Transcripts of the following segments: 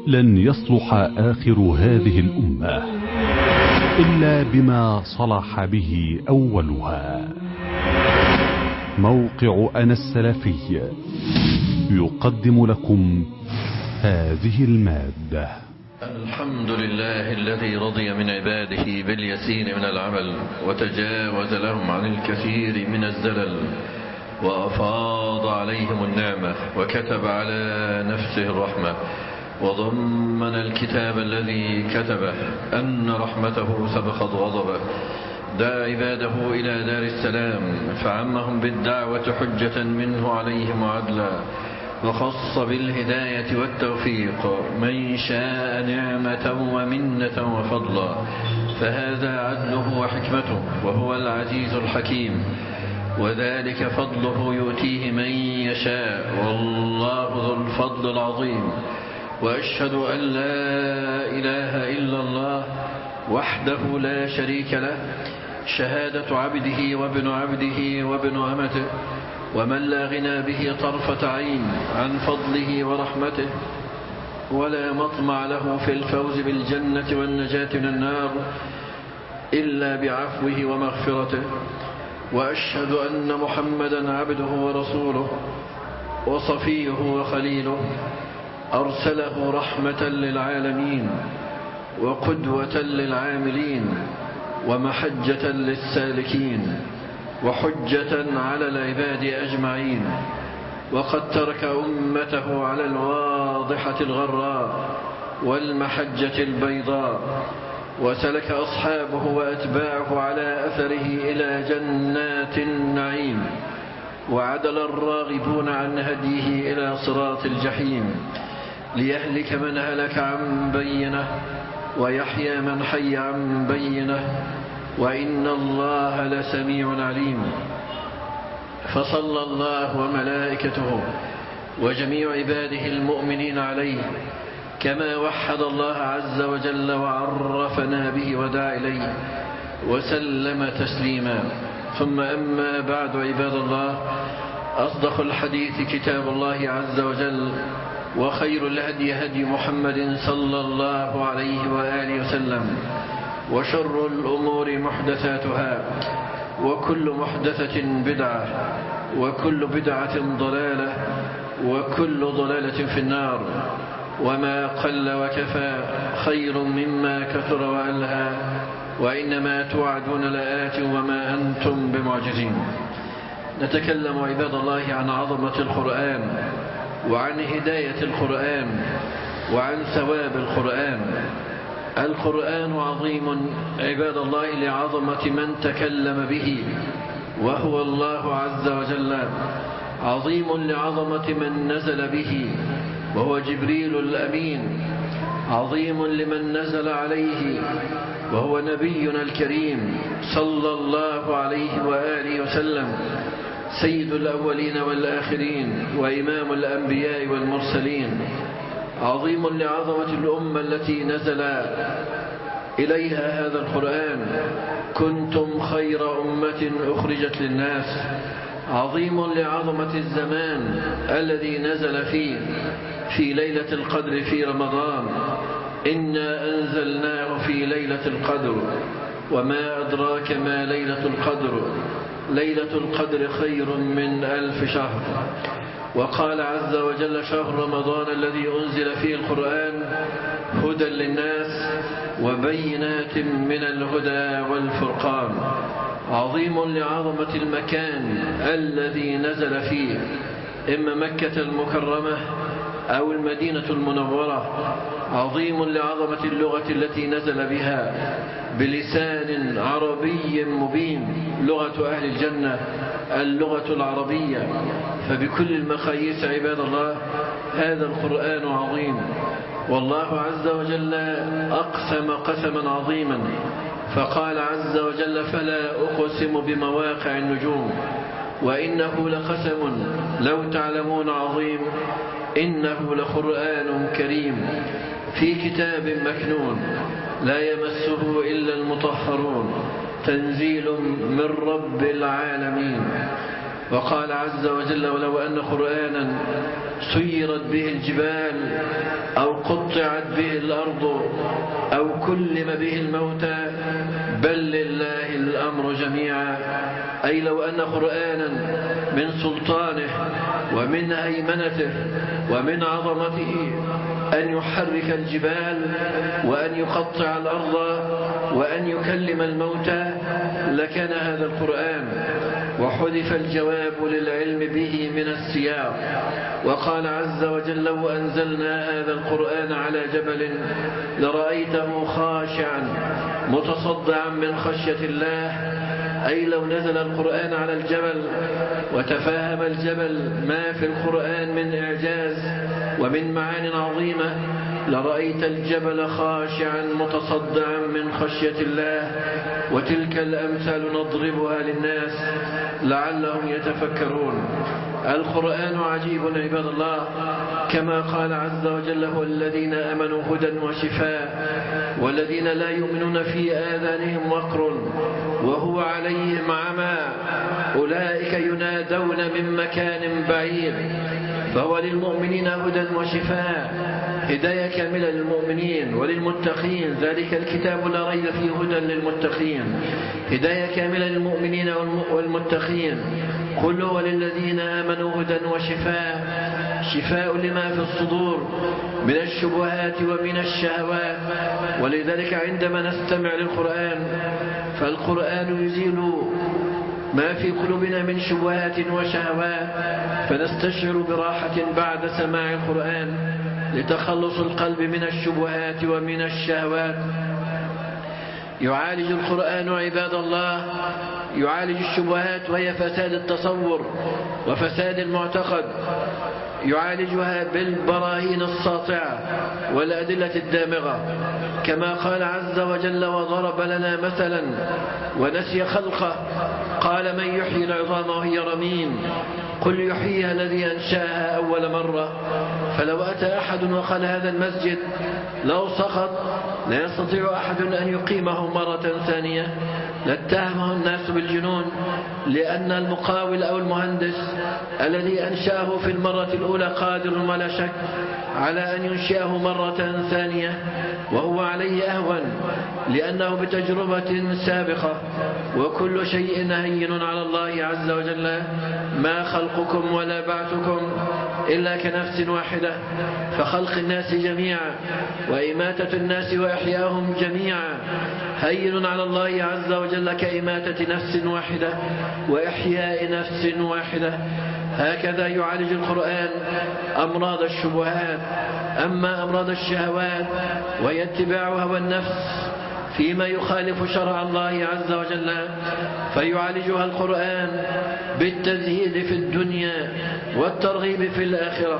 لن يصلح آخر هذه الأمة إلا بما صلح به أولها. موقع أنا السلفي يقدم لكم هذه المادة. الحمد لله الذي رضي من عباده باليسير من العمل وتجاوز لهم عن الكثير من الزلل، وأفاض عليهم النعمة وكتب على نفسه الرحمة، وضمن الكتاب الذي كتبه أن رحمته سبقت غضبه. دعا عباده إلى دار السلام فعمهم بالدعوة حجة منه عليهم وعدلا، وخص بالهداية والتوفيق من شاء نعمة ومنة وفضلا، فهذا عدله وحكمته وهو العزيز الحكيم، وذلك فضله يؤتيه من يشاء، والله ذو الفضل العظيم. وأشهد أن لا إله إلا الله وحده لا شريك له، شهادة عبده وابن عبده وابن أمته، ومن لا غنى به طرفة عين عن فضله ورحمته، ولا مطمع له في الفوز بالجنة والنجاة من النار إلا بعفوه ومغفرته. وأشهد أن محمدا عبده ورسوله وصفيه وخليله، أرسله رحمة للعالمين وقدوة للعاملين ومحجة للسالكين وحجة على العباد أجمعين، وقد ترك أمته على الواضحة الغراء والمحجة البيضاء، وسلك أصحابه وأتباعه على أثره إلى جنات النعيم، وعدل الراغبون عن هديه إلى صراط الجحيم، ليهلك من هلك عن بينه ويحيى من حي عن بينه، وإن الله لسميع عليم. فصلى الله وملائكته وجميع عباده المؤمنين عليه كما وحد الله عز وجل وعرفنا به ودعا إليه، وسلم تسليما. ثم أما بعد، عباد الله، أصدق الحديث كتاب الله عز وجل، وخير الهدي هدي محمد صلى الله عليه وآله وسلم، وشر الأمور محدثاتها، وكل محدثة بدعة، وكل بدعة ضلالة، وكل ضلالة في النار. وما قل وكفى خير مما كثر وألهى، وإنما توعدون لآت وما أنتم بمعجزين. نتكلم عباد الله عن عظمة القرآن، وعن هداية القرآن، وعن ثواب القرآن. القرآن عظيم عباد الله لعظمة من تكلم به، وهو الله عز وجل، عظيم لعظمة من نزل به، وهو جبريل الأمين، عظيم لمن نزل عليه، وهو نبينا الكريم صلى الله عليه وآله وسلم، سيد الأولين والآخرين وإمام الأنبياء والمرسلين، عظيم لعظمة الأمة التي نزل إليها هذا القرآن، كنتم خير أمة أخرجت للناس، عظيم لعظمة الزمان الذي نزل فيه في ليلة القدر في رمضان، إنا أنزلناه في ليلة القدر، وما أدراك ما ليلة القدر، ليلة القدر خير من 1000 شهر. وقال عز وجل: شهر رمضان الذي أنزل فيه القرآن هدى للناس وبينات من الهدى والفرقان، عظيم لعظمة المكان الذي نزل فيه، إما مكة المكرمة أو المدينة المنورة، عظيم لعظمة اللغة التي نزل بها بلسان عربي مبين، لغة أهل الجنة اللغة العربية. فبكل المقاييس عباد الله هذا القرآن عظيم. والله عز وجل أقسم قسما عظيما فقال عز وجل: فلا أقسم بمواقع النجوم وإنه لقسم لو تعلمون عظيم، إنه لقرآن كريم في كتاب مكنون لا يمسه إلا المطهرون، تنزيل من رب العالمين. وقال عز وجل ولو أن قرآنا سيرت به الجبال أو قطعت به الأرض أو كلم به الموتى بل لله الأمر جميعا، أي لو أن قرآنا من سلطانه ومن هيمنته ومن عظمته أن يحرك الجبال وأن يقطع الأرض وأن يكلم الموتى لكان هذا القرآن، وحذف الجواب للعلم به من السياق. وقال عز وجل لو أنزلنا هذا القرآن على جبل لرأيته خاشعا متصدعا من خشية الله، أي لو نزل القرآن على الجبل وتفاهم الجبل ما في القرآن من إعجاز ومن معان عظيمة لرأيت الجبل خاشعا متصدعا من خشية الله. وتلك الأمثال نضربها للناس لعلهم يتفكرون. القرآن عجيب عباد الله، كما قال عز وجل هو الذين آمنوا هدى وشفاء والذين لا يؤمنون في آذانهم وقر وهو عليهم عمى أولئك ينادون من مكان بعيد. فهو للمؤمنين هدى وشفاء، هداية كاملة للمؤمنين وللمتقين، ذلك الكتاب لا ريب فيه هدى للمتقين، هداية كاملة للمؤمنين والمتقين. قل هو للذين آمنوا هدى وشفاء، شفاء لما في الصدور من الشبهات ومن الشهوات. ولذلك عندما نستمع للقرآن فالقرآن يزيل ما في قلوبنا من شبهات وشهوات، فنستشعر براحة بعد سماع القرآن لتخلص القلب من الشبهات ومن الشهوات. يعالج القرآن عباد الله، يعالج الشبهات وهي فساد التصور وفساد المعتقد، يعالجها بالبراهين الساطعة والأدلة الدامغة، كما قال عز وجل وضرب لنا مثلا ونسي خلقه قال من يحيي العظام وهي رميم قل يحييها الذي أنشأها أول مرة. فلو أتى أحد وقال هذا المسجد لو سقط لا يستطيع أحد أن يقيمه مرة ثانية لاتهمه الناس بالجنون، لأن المقاول أو المهندس الذي أنشأه في المرة الأولى قادر ولا شك على أن ينشئه مرة ثانية، وهو عليه أهون لأنه بتجربة سابقة. وكل شيء هين على الله عز وجل، ما خلقكم ولا بعثكم إلا كنفس واحدة، فخلق الناس جميعا وإماتة الناس وإحياهم جميعا هين على الله عز وجل كإماتة نفس واحدة وإحياء نفس واحدة. هكذا يعالج القرآن أمراض الشبهات. أما أمراض الشهوات وهي اتباع هوى النفس فيما يخالف شرع الله عز وجل فيعالجها القرآن بالتزهيد في الدنيا والترغيب في الآخرة.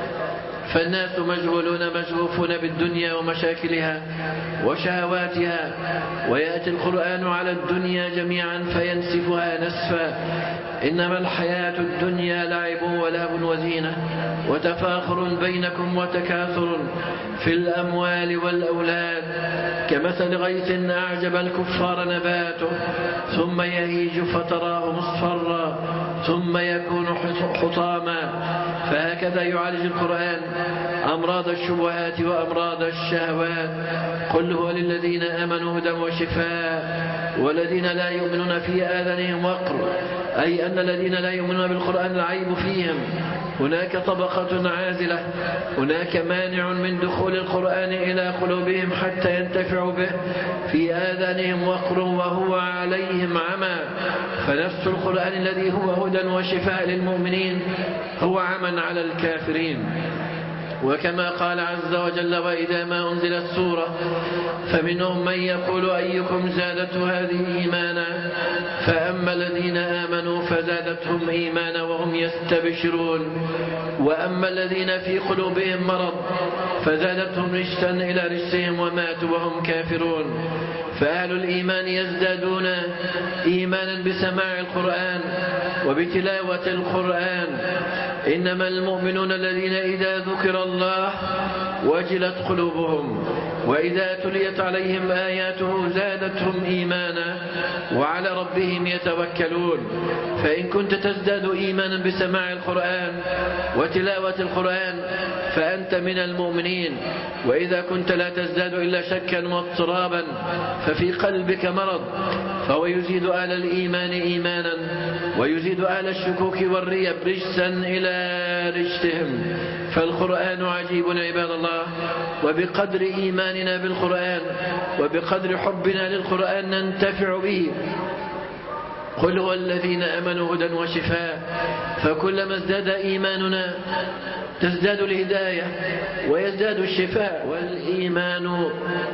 فالناس مشغولون مشغوفون بالدنيا ومشاكلها وشهواتها، ويأتي القرآن على الدنيا جميعا فينسفها نسفا. إنما الحياة الدنيا لعب ولهو وزينة وتفاخر بينكم وتكاثر في الأموال والأولاد كمثل غيث أعجب الكفار نباته ثم يهيج فتراه مصفرا ثم يكون حطاما. فهكذا يعالج القرآن أمراض الشبهات وأمراض الشهوات. قل هو للذين آمنوا هدى وشفاء والذين لا يؤمنون في آذانهم وقر، أي أن الذين لا يؤمنون بالقرآن العيب فيهم. هناك طبقة عازلة، هناك مانع من دخول القرآن إلى قلوبهم حتى ينتفعوا به، في آذانهم وقر وهو عليهم عمى. فنفس القرآن الذي هو هدى وشفاء للمؤمنين هو عمى على الكافرين. وكما قال عز وجل وإذا ما أنزلت سورة فمنهم من يقول أيكم زادته هذه إيمانا فأما الذين آمنوا فزادتهم إيمانا وهم يستبشرون وأما الذين في قلوبهم مرض فزادتهم رجسا إلى رجسهم وماتوا وهم كافرون. فأهل الإيمان يزدادون إيمانا بسماع القرآن وبتلاوة القرآن. إنما المؤمنون الذين إذا ذكر الله وجلت قلوبهم وإذا تليت عليهم آياته زادتهم إيمانا وعلى ربهم يتوكلون. فإن كنت تزداد إيمانا بسماع القرآن وتلاوة القرآن فأنت من المؤمنين، وإذا كنت لا تزداد إلا شكا واضطرابا ففي قلبك مرض، فهو يزيد أهل الإيمان إيمانا ويزيد أهل الشكوك والريب رجسا إلى رجسهم. فالقرآن عجيب عباد الله، وبقدر إيماننا بالقرآن وبقدر حبنا للقرآن ننتفع به. قل هو الذين آمنوا هدى وشفاء، فكلما ازداد إيماننا تزداد الهداية ويزداد الشفاء، والإيمان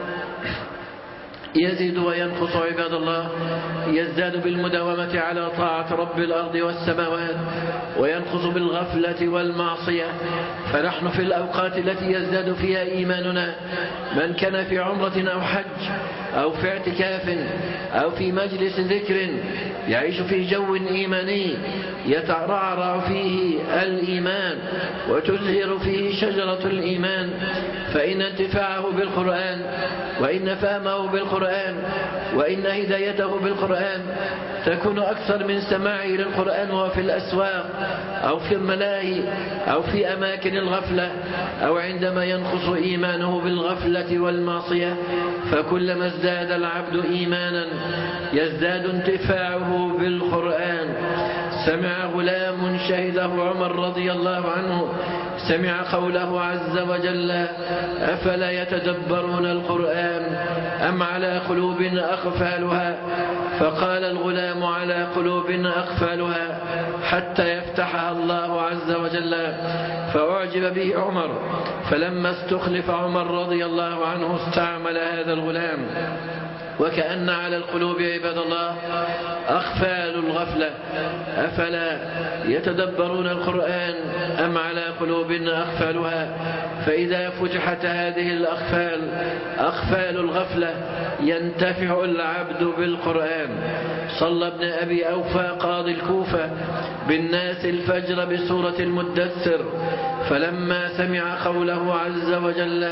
يزيد وينقص عباد الله، يزداد بالمداومة على طاعة رب الأرض والسماوات وينقص بالغفلة والمعصية. فنحن في الأوقات التي يزداد فيها إيماننا، من كان في عمرة أو حج أو في اعتكاف أو في مجلس ذكر يعيش في جو إيماني يترعرع فيه الإيمان وتزهر فيه شجرة الإيمان، فإن انتفاعه بالقرآن وإن فهمه بالقرآن وإن هدايته بالقرآن تكون أكثر من سماعه للقرآن وهو في الأسواق أو في الملاهي أو في أماكن الغفلة أو عندما ينقص إيمانه بالغفلة والمعصية. فكلما ازداد العبد إيمانا يزداد انتفاعه بالقرآن. سمع غلام شهده عمر رضي الله عنه، سمع قوله عز وجل: أفلا يتدبرون القرآن أم على قلوب أقفالها؟ فقال الغلام: على قلوب أقفالها حتى يفتحها الله عز وجل. فأعجب به عمر، فلما استخلف عمر رضي الله عنه استعمل هذا الغلام. وكأن على القلوب عباد الله أقفال الغفلة. أفلا يتدبرون القرآن أم على قلوب أقفالها؟ فإذا فتحت هذه الأقفال أقفال الغفلة ينتفع العبد بالقرآن. صلى ابن أبي أوفى قاضي الكوفة بالناس الفجر بسورة المدثر، فلما سمع قوله عز وجل: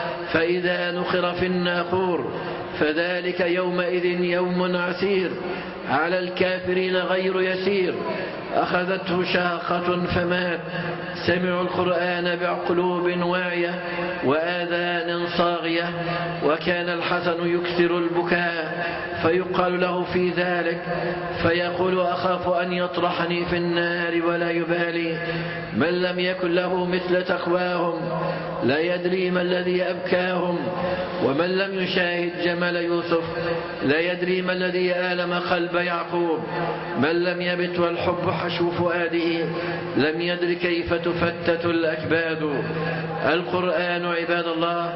فإذا نخر في الناقور فذلك يومئذ يوم عسير على الكافرين غير يسير، أخذته شاقة فمات. سمعوا القرآن بقلوب واعية وآذان صاغية. وكان الحسن يكثر البكاء فيقال له في ذلك فيقول: أخاف أن يطرحني في النار ولا يبالي. من لم يكن له مثل تقواهم لا يدري ما الذي أبكاهم، ومن لم يشاهد جمال يوسف لا يدري ما الذي آلم قلب يعقوب. من لم يبت والحب حشو فؤاده لم يدر كيف تفتت الأكباد. القرآن عباد الله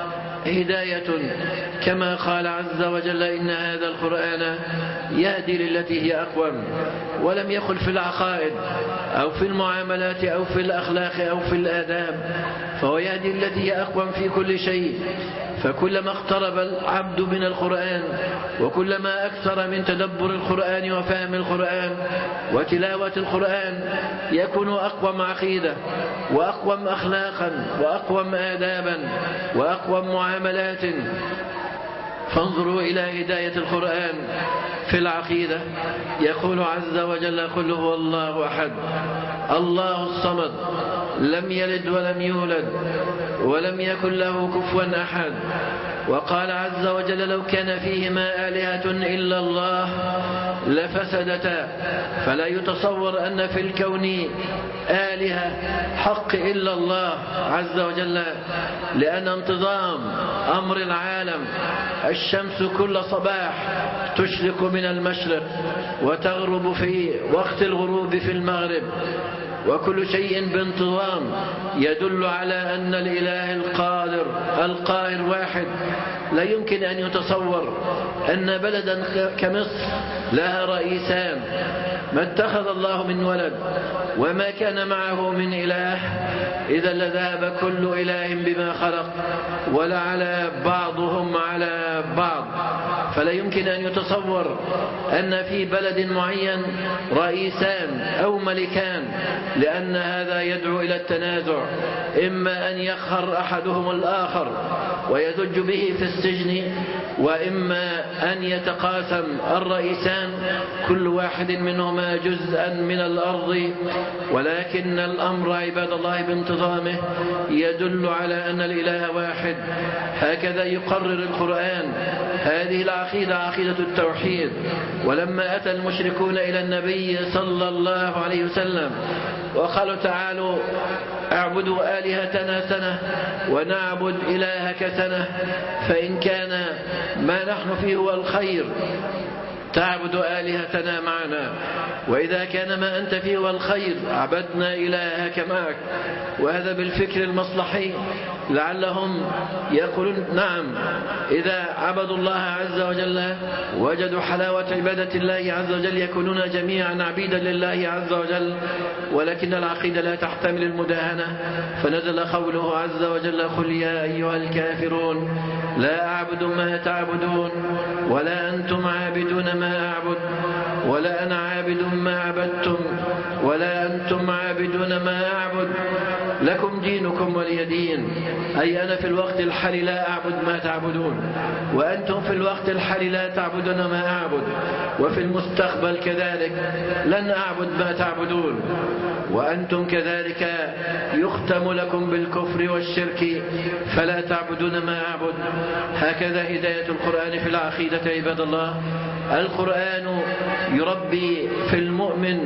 هداية، كما قال عز وجل: إن هذا القرآن يهدي للتي هي أقوم. ولم يقل في العقائد أو في المعاملات أو في الأخلاق أو في الآداب، فهو يهدي التي هي أقوم في كل شيء. فكلما اقترب العبد من القرآن وكلما أكثر من تدبر القرآن وفهم القرآن وتلاوة القرآن يكون أقوم عقيدة وأقوم أخلاقا وأقوم آدابا وأقوم معاملات. فانظروا إلى هداية القرآن في العقيدة. يقول عز وجل: قل هو الله أحد الله الصمد لم يلد ولم يولد ولم يكن له كفوا أحد. وقال عز وجل: لو كان فيهما آلهة إلا الله لفسدتا. فلا يتصور أن في الكون آلهة حق إلا الله عز وجل، لأن انتظام أمر العالم الشمس كل صباح تشرق من المشرق وتغرب في وقت الغروب في المغرب، وكل شيء بانتظام يدل على أن الإله القادر القاهر واحد. لا يمكن أن يتصور أن بلدا كمصر لها رئيسان ما اتخذ الله من ولد وما كان معه من إله، إذا لذهب كل إله بما خلق ولعلى بعضهم على بعض. فلا يمكن أن يتصور أن في بلد معين رئيسان أو ملكان، لأن هذا يدعو إلى التنازع، إما أن يقهر أحدهم الآخر ويدج به في السجن، وإما أن يتقاسم الرئيسان كل واحد منهما جزءا من الأرض. ولكن الأمر عباد الله بانتظامه يدل على أن الإله واحد، هكذا يقرر القرآن. هذه العقيدة عقيدة التوحيد. ولما أتى المشركون إلى النبي صلى الله عليه وسلم وقالوا تعالوا اعبدوا آلهتنا سنة ونعبد إلهك سنة، فإن كان ما نحن فيه هو الخير تعبد آلهتنا معنا، وإذا كان ما أنت فيه هو الخير عبدنا إلهك معك. وهذا بالفكر المصلحي، لعلهم يقولون نعم إذا عبدوا الله عز وجل وجدوا حلاوة عبادة الله عز وجل يكونون جميعا عبيدا لله عز وجل. ولكن العقيدة لا تحتمل المداهنة، فنزل قوله عز وجل قل يا أيها الكافرون لا أعبد ما تعبدون ولا أنتم عابدون ما أعبد ولا أنا عابد ما عبدتم ولا أنتم عابدون ما أعبد لكم دينكم ولي دين. أي أنا في الوقت الحالي لا أعبد ما تعبدون، وأنتم في الوقت الحالي لا تعبدون ما أعبد، وفي المستقبل كذلك لن أعبد ما تعبدون، وأنتم كذلك يختم لكم بالكفر والشرك فلا تعبدون ما أعبد. هكذا هداية القرآن في العقيدة عباد الله. القرآن يربي في المؤمن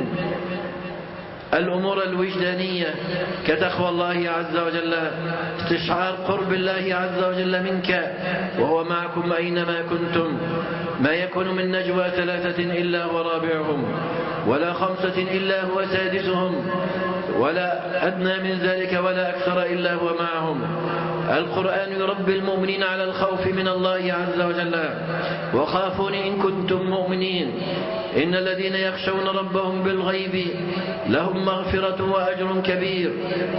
الأمور الوجدانية كتقوى الله عز وجل، استشعار قرب الله عز وجل منك وهو معكم أينما كنتم. ما يكون من نجوى ثلاثة إلا هو رابعهم ولا خمسة إلا هو سادسهم ولا أدنى من ذلك ولا أكثر إلا هو معهم. القرآن يربي المؤمنين على الخوف من الله عز وجل، وخافوني إن كنتم مؤمنين. إن الذين يخشون ربهم بالغيب لهم مغفرة وأجر كبير.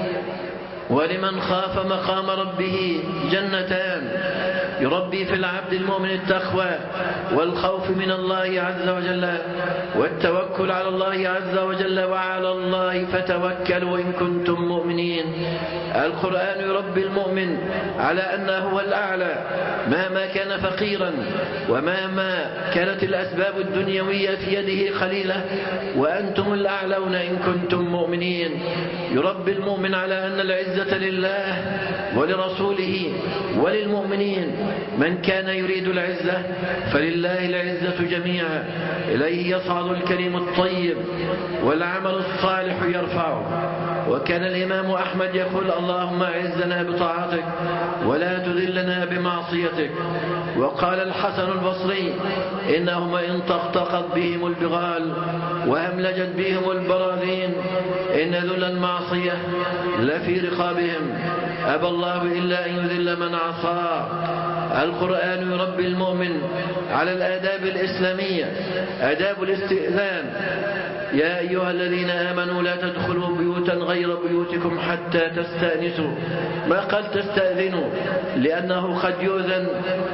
ولمن خاف مقام ربه جنتان، يربي في العبد المؤمن التقوى والخوف من الله عز وجل والتوكل على الله عز وجل، وعلى الله فتوكلوا إن كنتم مؤمنين. القرآن يربي المؤمن على أنه هو الأعلى مهما كان فقيرا ومهما كانت الأسباب الدنيوية في يده قليلة، وأنتم الأعلون إن كنتم مؤمنين. يربي المؤمن على أن العزة لله ولرسوله وللمؤمنين. من كان يريد العزة فلله العزة جميعا، إليه يصعد الكلم الطيب والعمل الصالح يرفعه. وكان الإمام أحمد يقول اللهم أعزنا بطاعتك ولا تذلنا بمعصيتك. وقال الحسن البصري إنهم إن طقطقت بهم البغال وهملجت بهم البراذين إن ذل المعصية لفي رقابهم، أبى الله إلا أن يذل من عصاه. القرآن يربي المؤمن على الآداب الإسلامية، آداب الاستئذان. يا أيها الذين آمنوا لا تدخلوا بيوتا غير بيوتكم حتى تستأنسوا. ما قال تستأذنوا لأنه قد يؤذن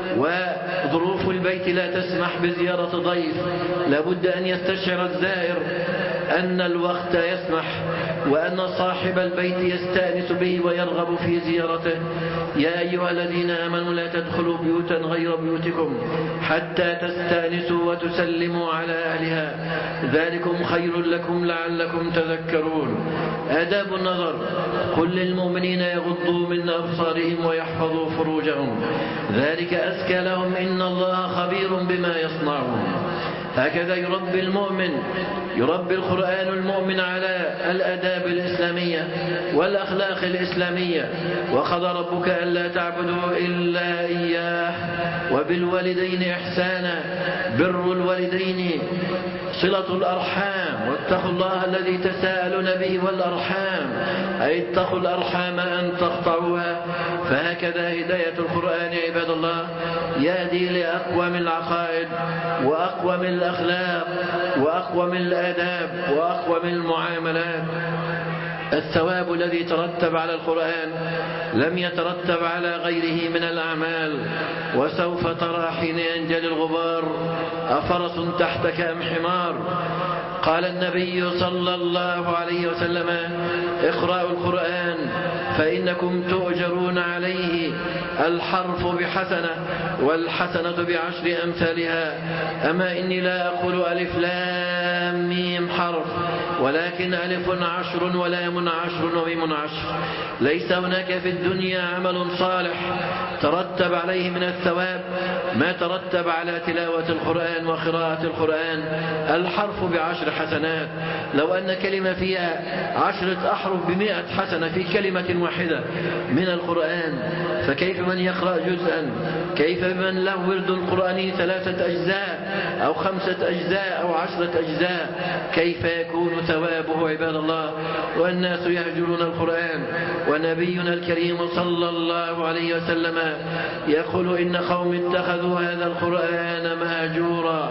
وظروف البيت لا تسمح بزيارة ضيف، لابد أن يستشعر الزائر أن الوقت يسمح وأن صاحب البيت يستأنس به ويرغب في زيارته. يا أيها الذين آمنوا لا تدخلوا بيوتا غير بيوتكم حتى تستأنسوا وتسلموا على أهلها ذلكم خير لكم لعلكم تذكرون. آداب النظر، قل للمؤمنين يغضوا من أبصارهم ويحفظوا فروجهم ذلك أزكى لهم إن الله خبير بما يصنعون. هكذا يربي المؤمن، يربي القرآن المؤمن على الآداب الإسلامية والأخلاق الإسلامية. وقضى ربك ألا تعبدوا إلا إياه وبالوالدين إحسانا. بر الوالدين صلة الأرحام، واتقوا الله الذي تساءلون به والأرحام، أي اتقوا الأرحام أن تقطعوها. فهكذا هداية القرآن يا عباد الله يهدي لأقوم العقائد وأقوم الأخلاق وأقوم الآداب وأقوم المعاملات. الثواب الذي ترتب على القرآن لم يترتب على غيره من الأعمال. وسوف ترى حين ينجلي الغبار أفرس تحتك أم حمار. قال النبي صلى الله عليه وسلم اقرأوا القرآن فإنكم تؤجرون عليه الحرف بحسنة والحسنة بعشر أمثالها. أما إني لا أقول ألف لام ميم حرف، ولكن ألف 10 ولام 10 وميم 10. ليس هناك في الدنيا عمل صالح ترتب عليه من الثواب ما ترتب على تلاوة القرآن وقراءة القرآن. الحرف ب10 حسنات. لو أن كلمة فيها 10 أحرف ب100 حسنة في كلمة واحدة من القرآن، فكيف من يقرأ جزءا؟ كيف من له ورد القرآن 3 أجزاء أو 5 أجزاء أو 10 أجزاء؟ كيف يكون ثوابه عباد الله؟ والناس يهجرون القرآن. ونبينا الكريم صلى الله عليه وسلم يقول إن قوم اتخذوا هذا القرآن مهجورا،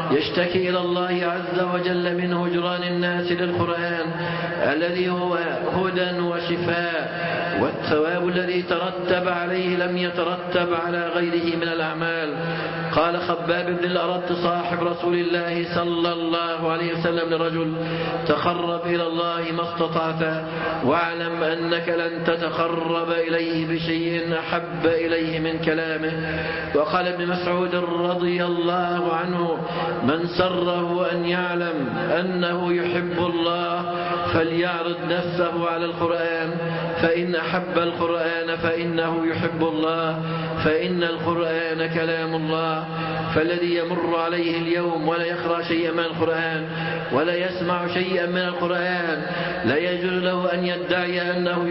يشتكي إلى الله عز وجل من هجران الناس للقرآن الذي هو هدى وشفاء. والثواب الذي ترتب عليه لم يترتب على غيره من الأعمال. قال خباب بن الأرت صاحب رسول الله صلى الله عليه وسلم لرجل تقرب إلى الله ما استطعت واعلم أنك لن تتقرب إليه بشيء أحب إليه من كلامه. وقال ابن مسعود رضي الله عنه من سره أن يعلم أنه يحب الله فليعرض نفسه على القرآن، فإن أحب القرآن فإنه يحب الله، فإن القرآن كلام الله. فالذي يمر عليه اليوم ولا يقرأ شيئا من القرآن ولا يسمع شيئا من القرآن لا يجوز له أن يدعي أنه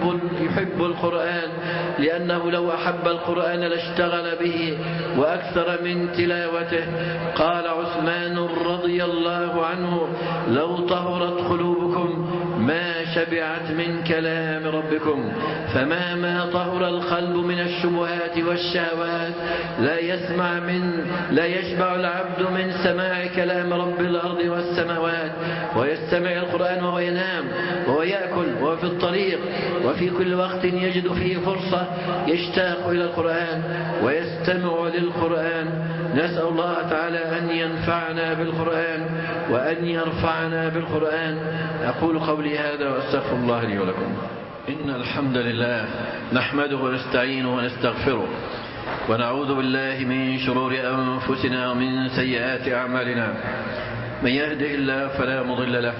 يحب القرآن، لأنه لو أحب القرآن لاشتغل به وأكثر من تلاوته. قال عثمان رضي الله عنه لو طهرت قلوبكم ما شبعت من كلام ربكم. فما طهر القلب من الشبهات والشهوات لا يشبع العبد من سماع كلام رب الأرض والسماوات. ويستمع القرآن وهو ينام وهو يأكل وهو في الطريق وفي كل وقت يجد فيه فرصة يشتاق إلى القرآن ويستمع للقرآن. نسأل الله تعالى أن ينفعنا بالقرآن وأن يرفعنا بالقرآن. أقول قولي هذا وأستغفر الله لي ولكم. إن الحمد لله نحمده ونستعينه ونستغفره ونعوذ بالله من شرور أنفسنا ومن سيئات أعمالنا. من يهده الله فلا مضل له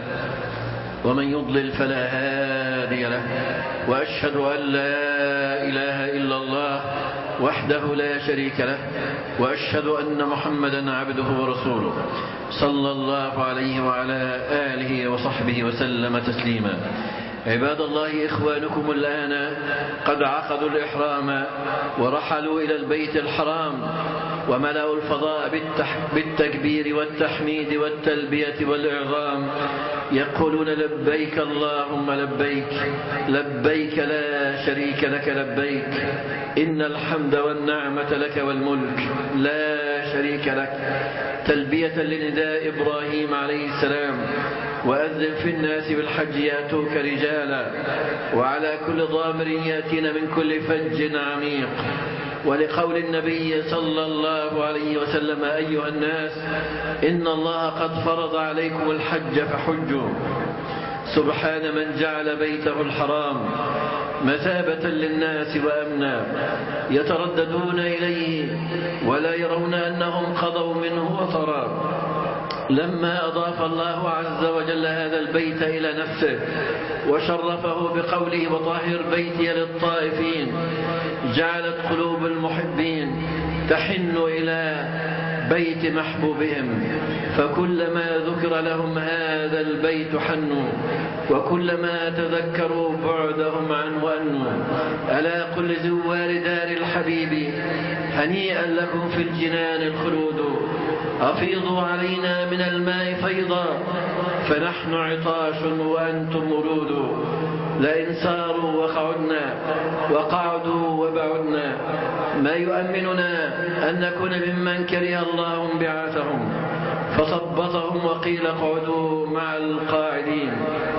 ومن يضلل فلا هادي له. وأشهد أن لا إله إلا الله وحده لا شريك له، وأشهد أن محمدا عبده ورسوله صلى الله عليه وعلى آله وصحبه وسلم تسليما. عباد الله إخوانكم الآن قد عقدوا الإحرام ورحلوا إلى البيت الحرام وملأوا الفضاء بالتكبير والتحميد والتلبية والإعظام، يقولون لبيك اللهم لبيك لبيك لا شريك لك لبيك إن الحمد والنعمة لك والملك لا شريك لك. تلبية لنداء إبراهيم عليه السلام وأذن في الناس بالحج يأتوك رجالا وعلى كل ضامر يأتين من كل فج عميق. ولقول النبي صلى الله عليه وسلم أيها الناس إن الله قد فرض عليكم الحج فحجوا. سبحان من جعل بيته الحرام مثابة للناس وأمنا يترددون إليه ولا يرون أنهم قضوا منه وطرا. لما أضاف الله عز وجل هذا البيت إلى نفسه وشرفه بقوله وطهر بيتي للطائفين، جعلت قلوب المحبين تحن إلى بيت محبوبهم، فكلما ذكر لهم هذا البيت حنوا، وكلما تذكروا بعدهم عنه أنوا. ألا قل لزوار دار الحبيب هنيئا لكم في الجنان الخلود، أفيضوا علينا من الماء فيضا، فنحن عطاش وأنتم ورود. لئن ساروا وقعدنا وقعدوا وبعدنا، ما يؤمننا أن نكون ممن كره الله انبعاثهم فثبطهم وقيل اقعدوا مع القاعدين.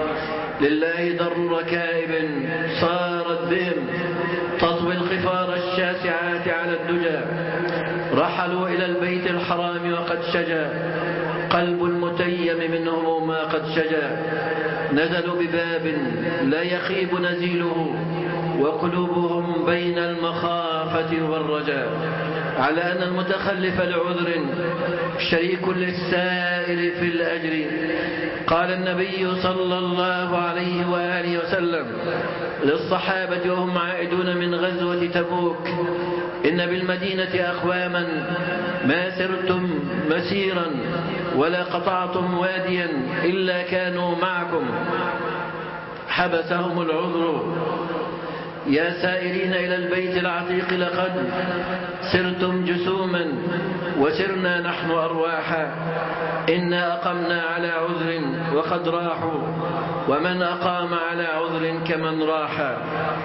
لله در ركائب صارت بهم تطوي القفار الشاسعات على الدجى، رحلوا إلى البيت الحرام وقد شجا، قلب المتيم منهم ما قد شجا. نزلوا بباب لا يخيب نزيله، وقلوبهم بين المخافة والرجاء، على أن المتخلف لعذر شريك للسائر في الأجر. قال النبي صلى الله عليه وآله وسلم للصحابة وهم عائدون من غزوة تبوك: إن بالمدينة أقواما ما سرتم مسيرا ولا قطعتم واديا إلا كانوا معكم، حبسهم العذر. يا سائرين إلى البيت العتيق لقد سرتم جسوما وسرنا نحن أرواحا، إنا أقمنا على عذر وقد راحوا، ومن أقام على عذر كمن راح.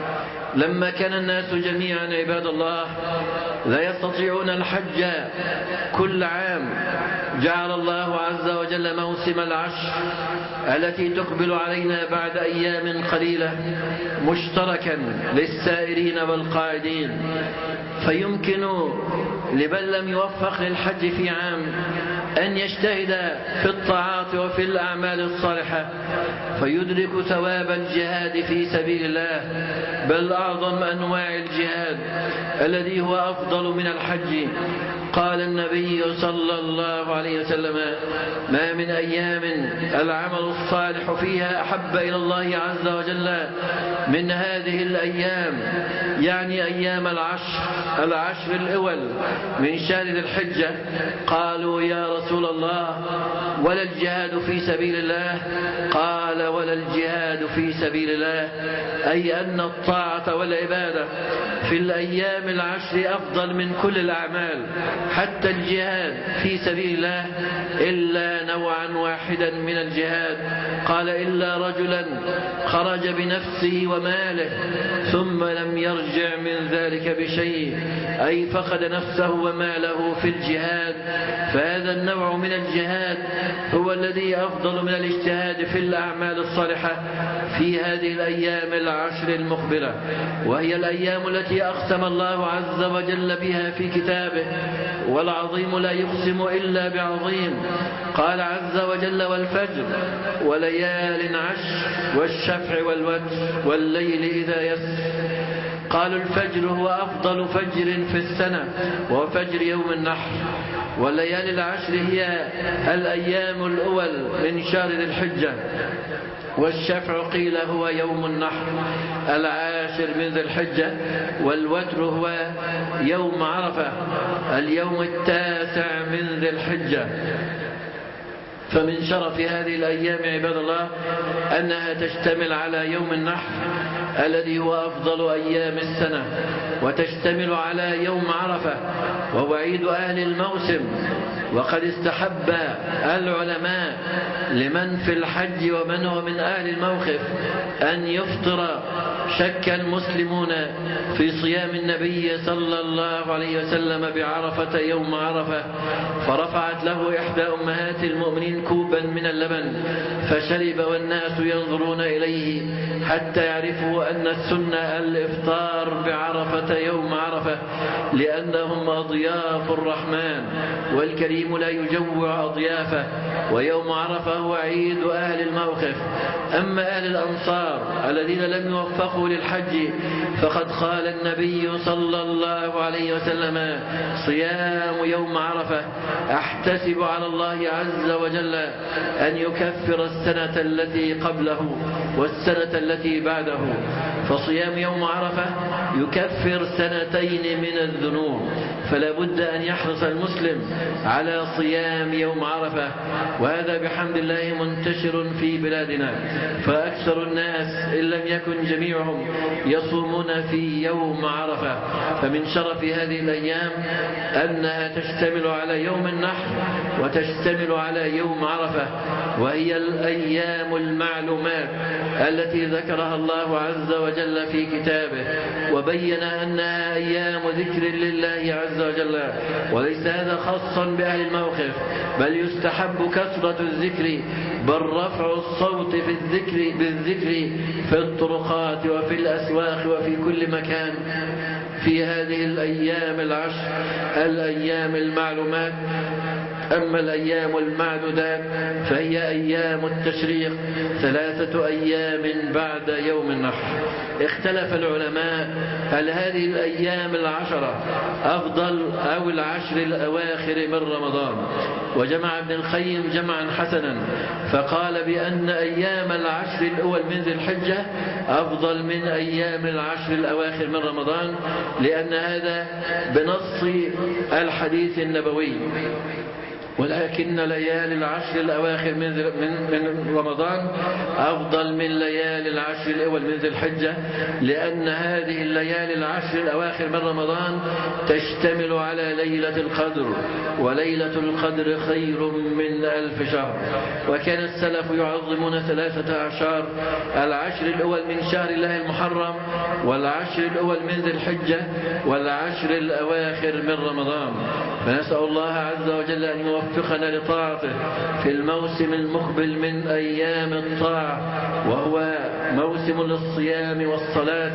لما كان الناس جميعا عباد الله لا يستطيعون الحج كل عام، جعل الله عز وجل موسم العشر التي تقبل علينا بعد أيام قليلة مشتركا للسائرين والقاعدين، فيمكن لمن لم يوفق للحج في عام أن يجتهد في الطاعات وفي الأعمال الصالحة فيدرك ثواب الجهاد في سبيل الله، بل أعظم أنواع الجهاد الذي هو أفضل من الحج. قال النبي صلى الله عليه وسلم: ما من أيام العمل الصالح فيها أحب إلى الله عز وجل من هذه الأيام، يعني أيام العشر الأول من شهر ذي الحجة. قالوا: يا رسول الله ولا الجهاد في سبيل الله؟ قال: ولا الجهاد في سبيل الله، أي أن الطاعة والعبادة في الأيام العشر أفضل من كل الأعمال، حتى الجهاد في سبيل الله، إلا نوعا واحدا من الجهاد. قال: إلا رجلا خرج بنفسه وماله ثم لم يرجع من ذلك بشيء، أي فقد نفسه وماله في الجهاد. فهذا النوع من الجهاد هو الذي أفضل من الاجتهاد في الأعمال الصالحة في هذه الأيام العشر المقبلة، وهي الأيام التي أقسم الله عز وجل بها في كتابه: والعظيم لا يقسم إلا بعظيم. قال عز وجل: والفجر وليال عشر والشفع والوتر والليل إذا يسر. قالوا: الفجر هو أفضل فجر في السنة وهو فجر يوم النحر، والليالي العشر هي الأيام الأول من شهر ذي الحجة، والشفع قيل هو يوم النحر العاشر من ذي الحجة، والوتر هو يوم عرفة اليوم التاسع من ذي الحجة. فمن شرف هذه الأيام عباد الله أنها تشتمل على يوم النحر الذي هو أفضل أيام السنة، وتشتمل على يوم عرفة وهو عيد أهل الموسم. وقد استحب العلماء لمن في الحج ومن هو من أهل الموقف أن يفطر شك المسلمون في صيام النبي صلى الله عليه وسلم بعرفة يوم عرفة، فرفعت له إحدى أمهات المؤمنين كوبا من اللبن فشرب، والناس ينظرون إليه حتى يعرفوا أن السنة الإفطار بعرفة يوم عرفة، لأنهم أضياف الرحمن والكريم لا يجوع أضيافه، ويوم عرفة هو عيد أهل الموقف. أما أهل الأنصار الذين لم يوفقوا للحج فقد قال النبي صلى الله عليه وسلم: صيام يوم عرفة أحتسب على الله عز وجل أن يكفر السنة التي قبله والسنة التي بعده. فصيام يوم عرفة يكفر سنتين من الذنوب، فلا بد أن يحرص المسلم على صيام يوم عرفة، وهذا بحمد الله منتشر في بلادنا، فأكثر الناس إن لم يكن جميعهم يصومون في يوم عرفة. فمن شرف هذه الأيام أنها تشتمل على يوم النحر وتشتمل على يوم عرفة، وهي الأيام المعلومات التي ذكرها الله عز وجل في كتابه، وبين أنها أيام ذكر لله عز وجل، وليس هذا خاصا بأهل الموقف، بل يستحب كثرة الذكر، بل رفع الصوت بالذكر في الطرقات وفي الأسواق وفي كل مكان في هذه الأيام العشر، الأيام المعلومات. أما الأيام المعدودات فهي أيام التشريق، 3 أيام بعد يوم النحر. اختلف العلماء هل هذه الأيام العشرة أفضل أو العشر الأواخر من رمضان، وجمع ابن القيم جمعا حسنا فقال بأن أيام العشر الأول من ذي الحجة أفضل من أيام العشر الأواخر من رمضان، لأن هذا بنص الحديث النبوي. ولكن ليالي العشر الأواخر من رمضان أفضل من ليالي العشر الأول من ذي الحجة، لأن هذه الليالي العشر الأواخر من رمضان تشتمل على ليلة القدر، وليلة القدر خير من 1000 شهر. وكان السلف يعظمون 13 العشر الأول من شهر الله المحرم، والعشر الأول من ذي الحجة، والعشر الأواخر من رمضان. فنسأل الله عز وجل أن يوفقنا لطاعته في الموسم المقبل من أيام الطاعة، وهو موسم للصيام والصلاة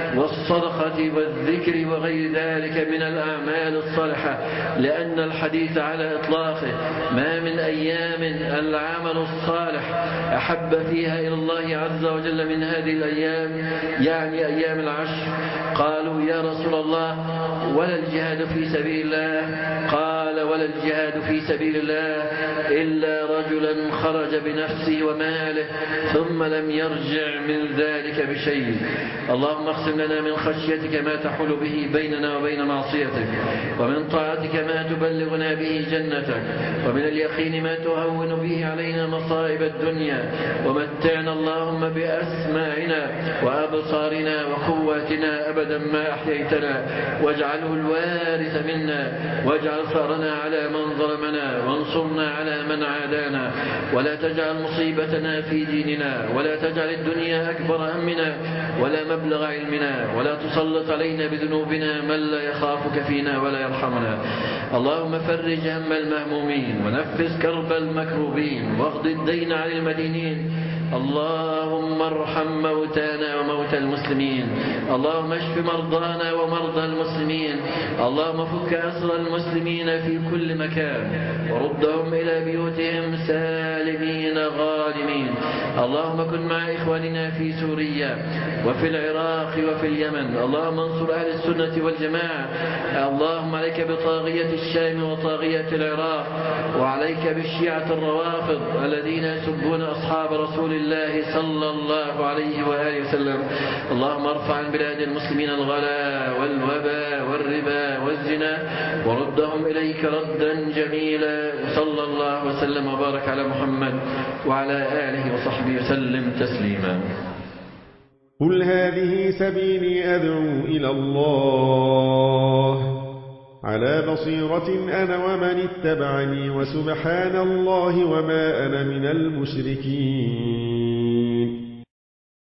والصدقة والذكر وغير ذلك من الأعمال الصالحة، لأن الحديث على إطلاقه ما من أيام العمل الصالح أحب فيها إلى الله عز وجل من هذه الأيام، يعني أيام العشر. قالوا يا رسول الله ولا الجهاد في سبيل الله؟ قال ولا الجهاد في سبيل الله إلا رجلا خرج بنفسه وماله ثم لم يرجع من ذلك بشيء. اللهم اقسم لنا من خشيتك ما تحول به بيننا وبين معصيتك، ومن طاعتك ما تبلغنا به جنتك، ومن اليقين ما تهون به علينا مصائب الدنيا، ومتعنا اللهم بأسماعنا وأبصارنا وقواتنا أبدا ما أحييتنا، واجعله الوارث منا، واجعل ثأرنا على من ظلمنا، وانصرنا على من عادانا، ولا تجعل مصيبتنا في ديننا، ولا تجعل الدنيا أكبر همنا ولا مبلغ علمنا، ولا تسلط علينا بذنوبنا من لا يخافك فينا ولا يرحمنا. اللهم فرج هم المهمومين، ونفس كرب المكروبين، واقض الدين عن المدينين. اللهم ارحم موتانا وموتى المسلمين، اللهم اشف مرضانا ومرضى المسلمين، اللهم فك أسر المسلمين في كل مكان، وردهم إلى بيوتهم سالمين غانمين. اللهم كن مع إخواننا في سوريا وفي العراق وفي اليمن، اللهم انصر أهل السنة والجماعة. اللهم عليك بطاغية الشام وطاغية العراق، وعليك بالشيعة الروافض الذين يسبون أصحاب رسول الله صلى الله عليه وآله وسلم. اللهم ارفع عن بلاد المسلمين الغلاء والوباء والربا والزنا، وردهم إليك ردا جميلا. صلى الله وسلم وبارك على محمد وعلى آله وصحبه وسلم تسليما. قل هذه سبيلي أدعو إلى الله على بصيرة أنا ومن اتبعني، وسبحان الله وما أنا من المشركين.